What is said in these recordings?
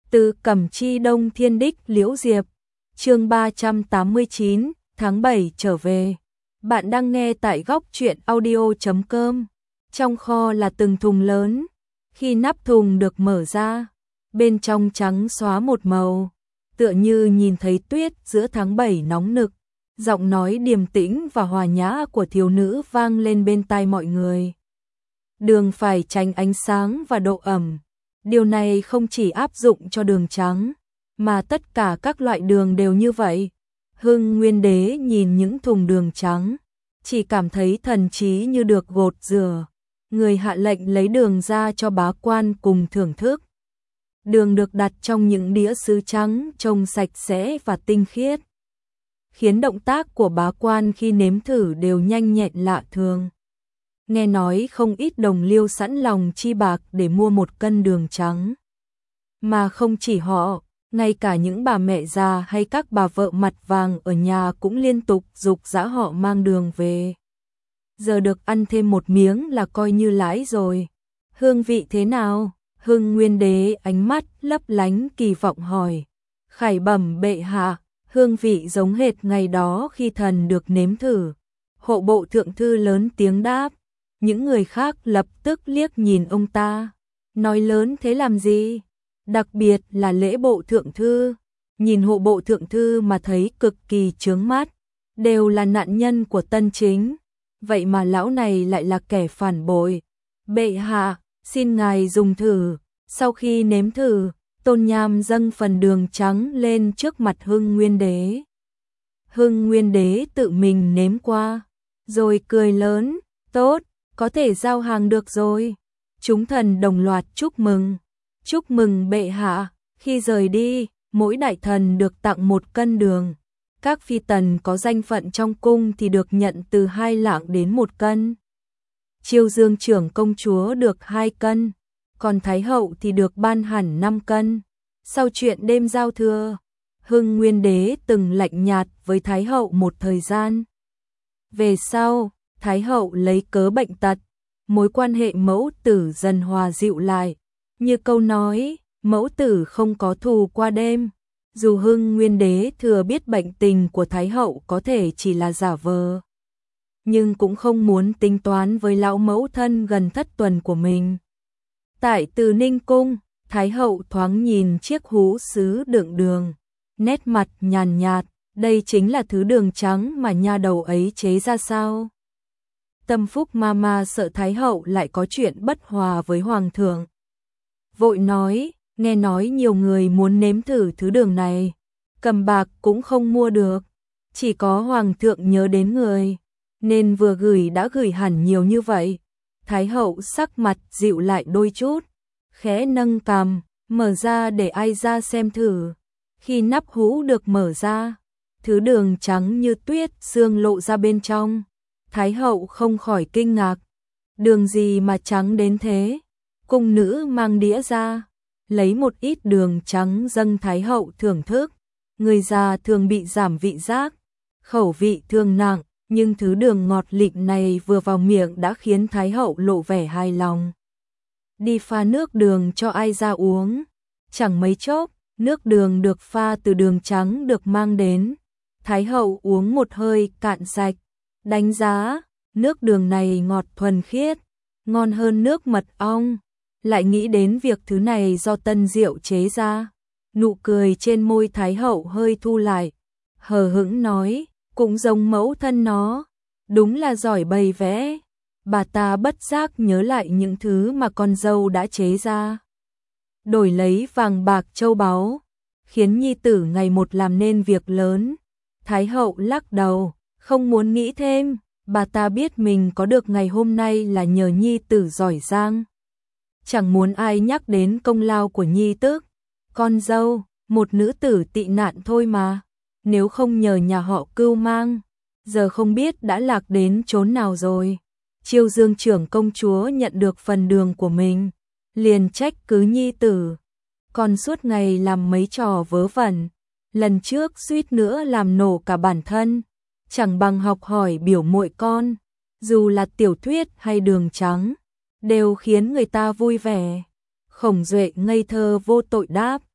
Từ Cẩm Chi Đông Thiên Đích Liễu Diệp, chương 389, tháng 7 trở về. Bạn đang nghe tại góc truyện audio.com. Trong kho là từng thùng lớn, khi nắp thùng được mở ra, bên trong trắng xóa một màu, tựa như nhìn thấy tuyết giữa tháng 7 nóng nực. Giọng nói điềm tĩnh và hòa nhã của thiếu nữ vang lên bên tai mọi người. Đường phải tránh ánh sáng và độ ẩm. Điều này không chỉ áp dụng cho đường trắng, mà tất cả các loại đường đều như vậy. Hưng Nguyên Đế nhìn những thùng đường trắng, chỉ cảm thấy thần trí như được gột rửa. Người hạ lệnh lấy đường ra cho bá quan cùng thưởng thức. Đường được đặt trong những đĩa sứ trắng trông sạch sẽ và tinh khiết, khiến động tác của bá quan khi nếm thử đều nhanh nhẹn lạ thường. Nghe nói không ít đồng liêu sẵn lòng chi bạc để mua 1 cân đường trắng. Mà không chỉ họ, ngay cả những bà mẹ già hay các bà vợ mặt vàng ở nhà cũng liên tục giục giã họ mang đường về. Giờ được ăn thêm 1 miếng là coi như lãi rồi. Hương vị thế nào? Hưng Nguyên Đế ánh mắt lấp lánh kỳ vọng hỏi. Khải bẩm bệ hạ, hương vị giống hệt ngày đó khi thần được nếm thử. Hộ bộ thượng thư lớn tiếng đáp. Những người khác lập tức liếc nhìn ông ta. Nói lớn thế làm gì? Đặc biệt là lễ bộ thượng thư. Nhìn hộ bộ thượng thư mà thấy cực kỳ chướng mắt. Đều là nạn nhân của Tân Chính. Vậy mà lão này lại là kẻ phản bội. Bệ hạ, xin ngài dùng thử. Sau khi nếm thử, Tôn Nham dâng phần đường trắng lên trước mặt Hưng Nguyên Đế. Hưng Nguyên Đế tự mình nếm qua, rồi cười lớn. Tốt, có thể giao hàng được rồi. Chúng thần đồng loạt chúc mừng. Chúc mừng bệ hạ. Khi rời đi, mỗi đại thần được tặng 1 cân đường. Các phi tần có danh phận trong cung thì được nhận từ 2 lạng đến 1 cân. Chiêu Dương trưởng công chúa được 2 cân, còn Thái hậu thì được ban hẳn 5 cân. Sau chuyện đêm giao thừa, Hưng Nguyên Đế từng lạnh nhạt với Thái hậu một thời gian. Về sau, Thái hậu lấy cớ bệnh tật, mối quan hệ mẫu tử dần hòa dịu lại. Như câu nói, mẫu tử không có thù qua đêm. Dù Hưng Nguyên Đế thừa biết bệnh tình của Thái hậu có thể chỉ là giả vờ, nhưng cũng không muốn tính toán với lão mẫu thân gần thất tuần của mình. Tại Từ Ninh cung, Thái hậu thoáng nhìn chiếc hũ sứ đựng đường, nét mặt nhàn nhạt, đây chính là thứ đường trắng mà nha đầu ấy chế ra sao? Tâm Phúc Mama sợ Thái hậu lại có chuyện bất hòa với hoàng thượng. Vội nói, nghe nói nhiều người muốn nếm thử thứ đường này, cầm bạc cũng không mua được, chỉ có hoàng thượng nhớ đến người, nên vừa gửi đã gửi hẳn nhiều như vậy. Thái hậu sắc mặt dịu lại đôi chút, khẽ nâng cằm, mở ra để ai ra xem thử. Khi nắp hũ được mở ra, thứ đường trắng như tuyết sương lộ ra bên trong. Thái hậu không khỏi kinh ngạc. Đường gì mà trắng đến thế? Cung nữ mang đĩa ra, lấy một ít đường trắng dâng Thái hậu thưởng thức. Người già thường bị giảm vị giác, khẩu vị thường nặng, nhưng thứ đường ngọt lịm này vừa vào miệng đã khiến Thái hậu lộ vẻ hài lòng. Đi pha nước đường cho ai ra uống. Chẳng mấy chốc, nước đường được pha từ đường trắng được mang đến. Thái hậu uống một hơi cạn sạch, đánh giá, nước đường này ngọt thuần khiết, ngon hơn nước mật ong. Lại nghĩ đến việc thứ này do tân rượu chế ra. Nụ cười trên môi Thái hậu hơi thu lại, hờ hững nói, cũng giống mẫu thân nó, đúng là giỏi bày vẽ. Bà ta bất giác nhớ lại những thứ mà con dâu đã chế ra. Đổi lấy vàng bạc châu báu, khiến nhi tử ngày một làm nên việc lớn. Thái hậu lắc đầu, không muốn nghĩ thêm, bà ta biết mình có được ngày hôm nay là nhờ nhi tử giỏi giang. Chẳng muốn ai nhắc đến công lao của nhi tước, con dâu, một nữ tử tị nạn thôi mà. Nếu không nhờ nhà họ cưu mang, giờ không biết đã lạc đến chốn nào rồi. Chiêu Dương trưởng công chúa nhận được phần đường của mình, liền trách cứ nhi tử. Còn suốt ngày làm mấy trò vớ vẩn, lần trước suýt nữa làm nổ cả bản thân, chẳng bằng học hỏi biểu muội con. Dù là tiểu thuyết hay đường trắng, đều khiến người ta vui vẻ. Khổng Duệ ngây thơ vô tội đáp,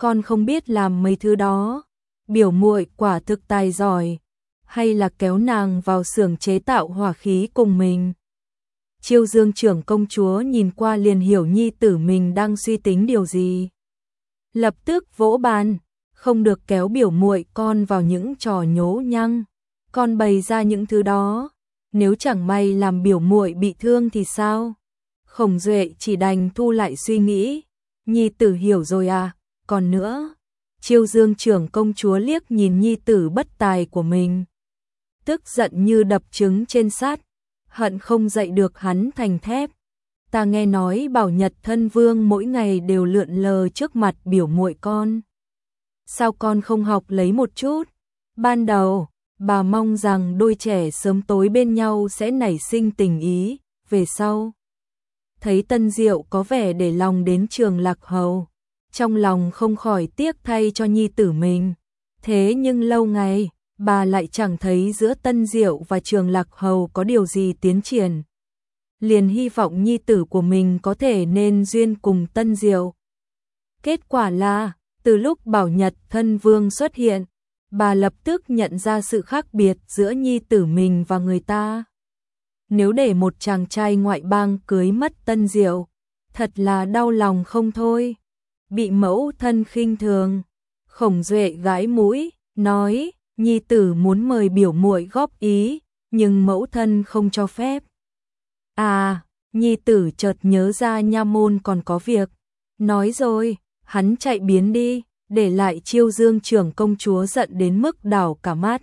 con không biết làm mấy thứ đó. Biểu muội quả thực tài giỏi, hay là kéo nàng vào xưởng chế tạo hỏa khí cùng mình. Chiêu Dương trưởng công chúa nhìn qua liền hiểu nhi tử mình đang suy tính điều gì. Lập tức vỗ bàn, không được kéo biểu muội con vào những trò nhố nhăng, con bày ra những thứ đó, nếu chẳng may làm biểu muội bị thương thì sao? Khổng Duệ chỉ đành thu lại suy nghĩ, nhi tử hiểu rồi à, còn nữa. Chiêu Dương trưởng công chúa liếc nhìn nhi tử bất tài của mình, tức giận như đập trứng trên sắt, hận không dậy được hắn thành thép. Ta nghe nói Bảo Nhật thân vương mỗi ngày đều lượn lờ trước mặt biểu muội con. Sao con không học lấy một chút? Ban đầu, bà mong rằng đôi trẻ sớm tối bên nhau sẽ nảy sinh tình ý, về sau. Thấy Tân Diệu có vẻ để lòng đến Trường Lạc Hầu, trong lòng không khỏi tiếc thay cho nhi tử mình. Thế nhưng lâu ngày, bà lại chẳng thấy giữa Tân Diệu và Trường Lạc Hầu có điều gì tiến triển. Liền hy vọng nhi tử của mình có thể nên duyên cùng Tân Diệu. Kết quả là, từ lúc Bảo Nhật thân vương xuất hiện, bà lập tức nhận ra sự khác biệt giữa nhi tử mình và người ta. Nếu để một chàng trai ngoại bang cưới mất Tân Diệu, thật là đau lòng không thôi. Bị mẫu thân khinh thường, Khổng Duệ gãi mũi, nói, nhi tử muốn mời biểu muội góp ý, nhưng mẫu thân không cho phép. À, nhi tử chợt nhớ ra nha môn còn có việc. Nói rồi, hắn chạy biến đi, để lại Chiêu Dương trưởng công chúa giận đến mức đảo cả mắt.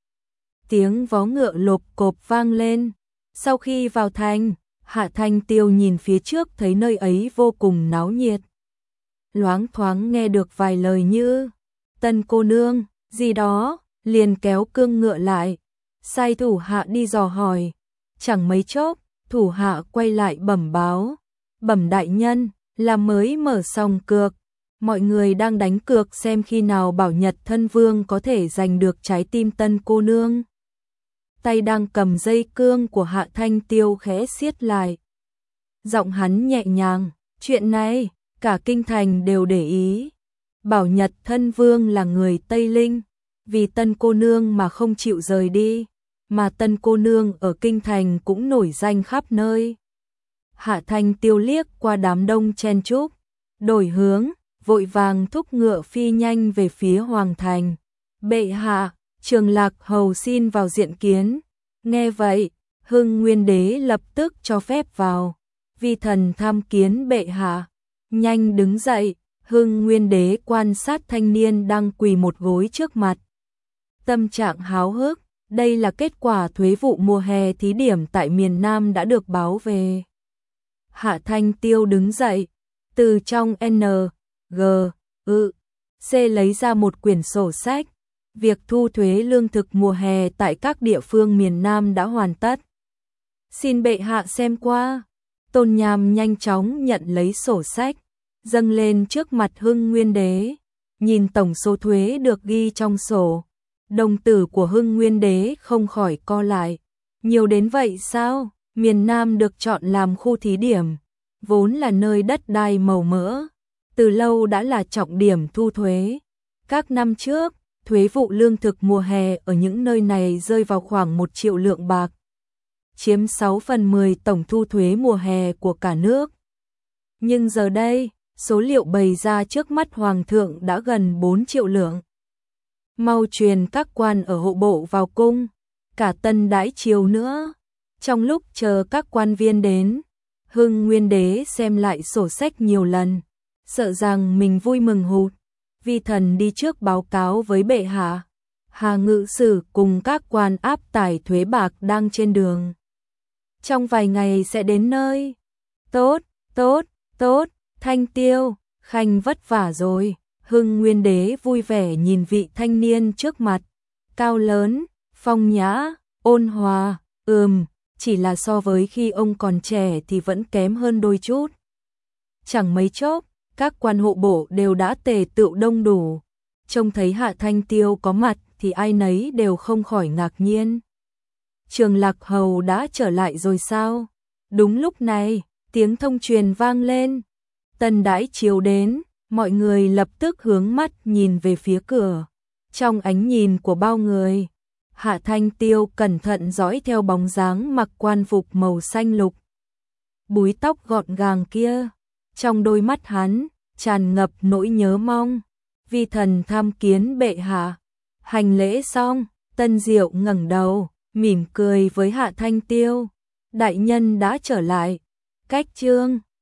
Tiếng vó ngựa lộp cộp vang lên. Sau khi vào thành, Hạ Thanh Tiêu nhìn phía trước thấy nơi ấy vô cùng náo nhiệt. Loáng thoáng nghe được vài lời như Tân cô nương, gì đó, liền kéo cương ngựa lại, sai thủ hạ đi dò hỏi. Chẳng mấy chốc, thủ hạ quay lại bẩm báo, bẩm đại nhân, là mới mở xong cược, mọi người đang đánh cược xem khi nào Bảo Nhật thân vương có thể giành được trái tim Tân cô nương. Tay đang cầm dây cương của Hạ Thanh Tiêu khẽ siết lại. Giọng hắn nhẹ nhàng, chuyện này, cả kinh thành đều để ý. Bảo Nhật thân vương là người Tây Linh, vì Tân cô nương mà không chịu rời đi, mà Tân cô nương ở kinh thành cũng nổi danh khắp nơi. Hạ Thanh Tiêu liếc qua đám đông chen chúc, đổi hướng, vội vàng thúc ngựa phi nhanh về phía hoàng thành. Bệ hạ, Trường Lạc Hầu xin vào diện kiến. Nghe vậy, Hưng Nguyên Đế lập tức cho phép vào. Vi thần tham kiến bệ hạ. Nhanh đứng dậy, Hưng Nguyên Đế quan sát thanh niên đang quỳ một gối trước mặt. Tâm trạng háo hức, đây là kết quả thuế vụ mùa hè thí điểm tại miền Nam đã được báo về. Hạ Thanh Tiêu đứng dậy, từ trong N.G. C lấy ra một quyển sổ sách. Việc thu thuế lương thực mùa hè tại các địa phương miền Nam đã hoàn tất. Xin bệ hạ xem qua. Tôn Nham nhanh chóng nhận lấy sổ sách, dâng lên trước mặt Hưng Nguyên Đế. Nhìn tổng số thuế được ghi trong sổ, đồng tử của Hưng Nguyên Đế không khỏi co lại. Nhiều đến vậy sao? Miền Nam được chọn làm khu thí điểm, vốn là nơi đất đai màu mỡ, từ lâu đã là trọng điểm thu thuế. Các năm trước, thuế vụ lương thực mùa hè ở những nơi này rơi vào khoảng 1 triệu lượng bạc, chiếm 6/10 tổng thu thuế mùa hè của cả nước. Nhưng giờ đây, số liệu bày ra trước mắt Hoàng thượng đã gần 4 triệu lượng. Mau truyền các quan ở hộ bộ vào cung, cả Tân Đãi Triều nữa. Trong lúc chờ các quan viên đến, Hưng Nguyên Đế xem lại sổ sách nhiều lần, sợ rằng mình vui mừng hụt. Vi thần đi trước báo cáo với bệ hạ. Hà ngự sử cùng các quan áp tải thuế bạc đang trên đường, trong vài ngày sẽ đến nơi. Tốt, tốt, tốt, Thanh Tiêu, Khanh vất vả rồi. Hưng Nguyên Đế vui vẻ nhìn vị thanh niên trước mặt, cao lớn, phong nhã, ôn hòa. Chỉ là so với khi ông còn trẻ thì vẫn kém hơn đôi chút. Chẳng mấy chốc, các quan hộ bộ đều đã tề tựu đông đủ. Trông thấy Hạ Thanh Tiêu có mặt thì ai nấy đều không khỏi ngạc nhiên. Trường Lạc Hầu đã trở lại rồi sao? Đúng lúc này, tiếng thông truyền vang lên. Tân Đãi Triều đến, Mọi người lập tức hướng mắt nhìn về phía cửa. Trong ánh nhìn của bao người, Hạ Thanh Tiêu cẩn thận dõi theo bóng dáng mặc quan phục màu xanh lục, búi tóc gọn gàng kia. Trong đôi mắt hắn tràn ngập nỗi nhớ mong. Vi thần tham kiến bệ hạ. Hành lễ xong, Tân Diệu ngẩng đầu, mỉm cười với Hạ Thanh Tiêu. Đại nhân đã trở lại. Cách chương